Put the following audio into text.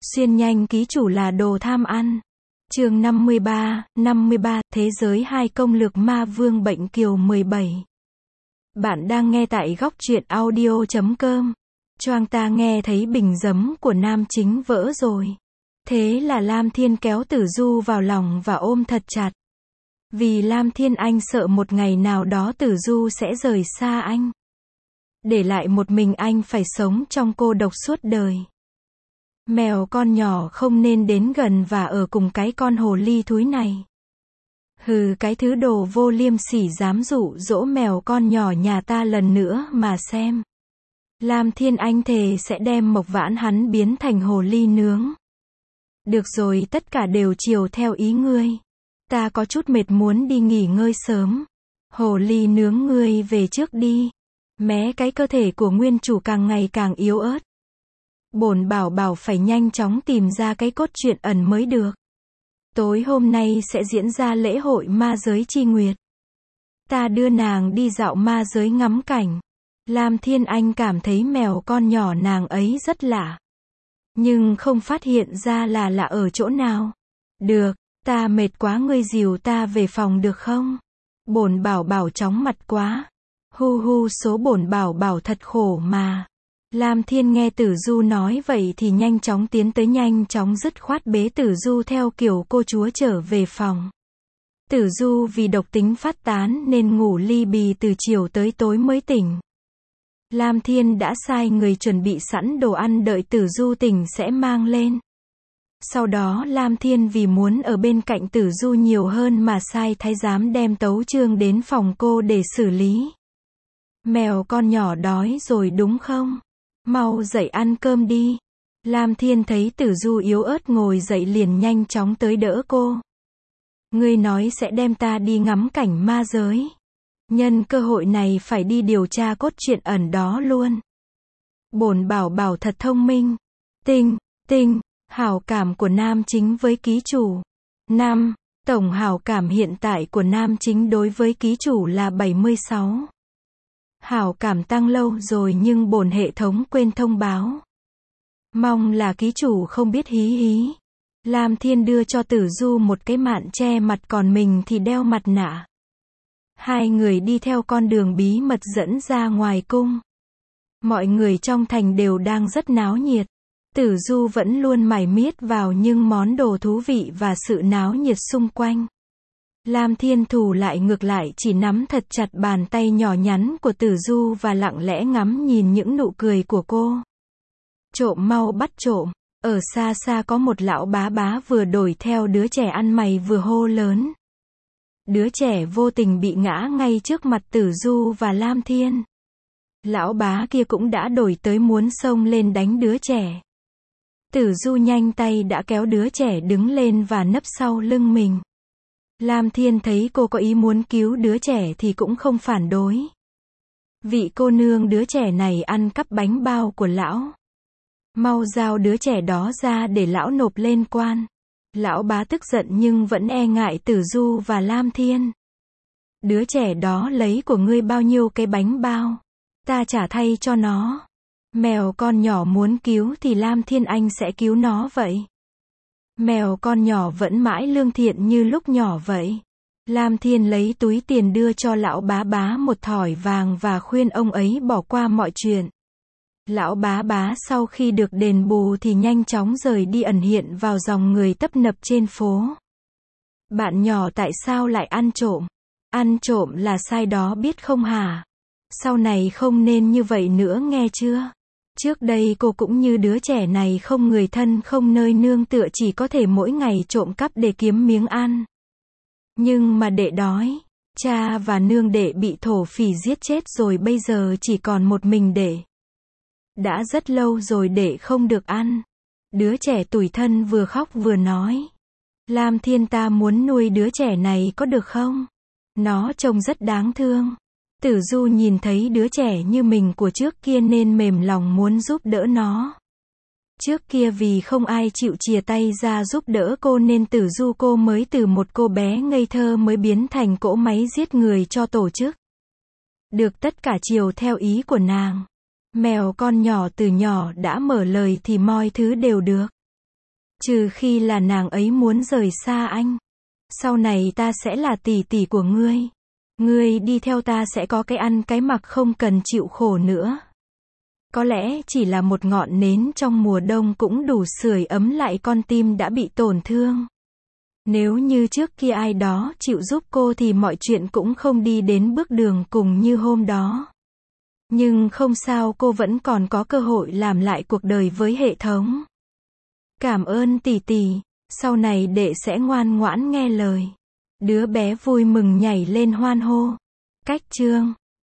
Xuyên nhanh ký chủ là đồ tham ăn. Chương 53, Thế giới 2 công lược ma vương bệnh kiều 17. Bạn đang nghe tại góc truyện audio.com. Choang ta nghe thấy bình giấm của nam chính vỡ rồi. Thế là Lam Thiên kéo Tử Du vào lòng và ôm thật chặt. Vì Lam Thiên anh sợ một ngày nào đó Tử Du sẽ rời xa anh. Để lại một mình anh phải sống trong cô độc suốt đời. Mèo con nhỏ không nên đến gần và ở cùng cái con hồ ly thúi này. Hừ, cái thứ đồ vô liêm sỉ dám dụ dỗ mèo con nhỏ nhà ta lần nữa mà xem. Lam Thiên anh thề sẽ đem Mộc Vãn hắn biến thành hồ ly nướng. Được rồi, tất cả đều chiều theo ý ngươi. Ta có chút mệt muốn đi nghỉ ngơi sớm. Hồ ly nướng ngươi về trước đi. Mé cái cơ thể của nguyên chủ càng ngày càng yếu ớt. Bổn bảo bảo phải nhanh chóng tìm ra cái cốt truyện ẩn mới được. Tối hôm nay sẽ diễn ra lễ hội ma giới chi nguyệt. Ta đưa nàng đi dạo ma giới ngắm cảnh. Lam Thiên Anh cảm thấy mèo con nhỏ nàng ấy rất lạ. Nhưng không phát hiện ra là lạ ở chỗ nào. Được, ta mệt quá, ngươi dìu ta về phòng được không? Bổn bảo bảo chóng mặt quá. Hu hu, số bổn bảo bảo thật khổ mà. Lam Thiên nghe Tử Du nói vậy thì nhanh chóng tiến tới, nhanh chóng dứt khoát bế Tử Du theo kiểu cô chúa trở về phòng. Tử Du vì độc tính phát tán nên ngủ li bì từ chiều tới tối mới tỉnh. Lam Thiên đã sai người chuẩn bị sẵn đồ ăn đợi Tử Du tỉnh sẽ mang lên. Sau đó Lam Thiên vì muốn ở bên cạnh Tử Du nhiều hơn mà sai thái giám đem tấu chương đến phòng cô để xử lý. Mèo con nhỏ đói rồi đúng không? Mau dậy ăn cơm đi. Lam Thiên thấy Tử Du yếu ớt ngồi dậy liền nhanh chóng tới đỡ cô. Ngươi nói sẽ đem ta đi ngắm cảnh ma giới. Nhân cơ hội này phải đi điều tra cốt truyện ẩn đó luôn. Bổn bảo bảo thật thông minh. Tinh, hảo cảm của nam chính với ký chủ. 5. Tổng hảo cảm hiện tại của nam chính đối với ký chủ là 76. Hảo cảm tăng lâu rồi nhưng bổn hệ thống quên thông báo. Mong là ký chủ không biết hí hí. Lam Thiên đưa cho Tử Du một cái mạn che mặt còn mình thì đeo mặt nạ. Hai người đi theo con đường bí mật dẫn ra ngoài cung. Mọi người trong thành đều đang rất náo nhiệt. Tử Du vẫn luôn mải miết vào những món đồ thú vị và sự náo nhiệt xung quanh. Lam Thiên thủ lại ngược lại chỉ nắm thật chặt bàn tay nhỏ nhắn của Tử Du và lặng lẽ ngắm nhìn những nụ cười của cô. Trộm, mau bắt trộm. Ở xa xa có một lão bá bá vừa đuổi theo đứa trẻ ăn mày vừa hô lớn. Đứa trẻ vô tình bị ngã ngay trước mặt Tử Du và Lam Thiên. Lão bá kia cũng đã đuổi tới muốn xông lên đánh đứa trẻ. Tử Du nhanh tay đã kéo đứa trẻ đứng lên và nấp sau lưng mình. Lam Thiên thấy cô có ý muốn cứu đứa trẻ thì cũng không phản đối. Vị cô nương, đứa trẻ này ăn cắp bánh bao của lão. Mau giao đứa trẻ đó ra để lão nộp lên quan. Lão bá tức giận nhưng vẫn e ngại Tử Du và Lam Thiên. Đứa trẻ đó lấy của ngươi bao nhiêu cái bánh bao? Ta trả thay cho nó. Mèo con nhỏ muốn cứu thì Lam Thiên anh sẽ cứu nó vậy. Mèo con nhỏ vẫn mãi lương thiện như lúc nhỏ vậy. Lam Thiên lấy túi tiền đưa cho lão bá bá một thỏi vàng và khuyên ông ấy bỏ qua mọi chuyện. Lão bá bá sau khi được đền bù thì nhanh chóng rời đi ẩn hiện vào dòng người tấp nập trên phố. Bạn nhỏ tại sao lại ăn trộm? Ăn trộm là sai đó biết không hả? Sau này không nên như vậy nữa nghe chưa? Trước đây cô cũng như đứa trẻ này, không người thân không nơi nương tựa, chỉ có thể mỗi ngày trộm cắp để kiếm miếng ăn. Nhưng mà đệ đói. Cha và nương đệ bị thổ phỉ giết chết rồi, bây giờ chỉ còn một mình đệ. Đã rất lâu rồi đệ không được ăn. Đứa trẻ tủi thân vừa khóc vừa nói. Lam Thiên, ta muốn nuôi đứa trẻ này có được không? Nó trông rất đáng thương. Tử Du nhìn thấy đứa trẻ như mình của trước kia nên mềm lòng muốn giúp đỡ nó. Trước kia vì không ai chịu chìa tay ra giúp đỡ cô nên Tử Du cô mới từ một cô bé ngây thơ mới biến thành cỗ máy giết người cho tổ chức. Được tất cả chiều theo ý của nàng. Mèo con nhỏ từ nhỏ đã mở lời thì mọi thứ đều được. Trừ khi là nàng ấy muốn rời xa anh. Sau này ta sẽ là tỷ tỷ của ngươi. Ngươi đi theo ta sẽ có cái ăn cái mặc không cần chịu khổ nữa. Có lẽ chỉ là một ngọn nến trong mùa đông cũng đủ sưởi ấm lại con tim đã bị tổn thương. Nếu như trước kia ai đó chịu giúp cô thì mọi chuyện cũng không đi đến bước đường cùng như hôm đó. Nhưng không sao, cô vẫn còn có cơ hội làm lại cuộc đời với hệ thống. Cảm ơn tỷ tỷ, sau này đệ sẽ ngoan ngoãn nghe lời. Đứa bé vui mừng nhảy lên hoan hô. Cách chương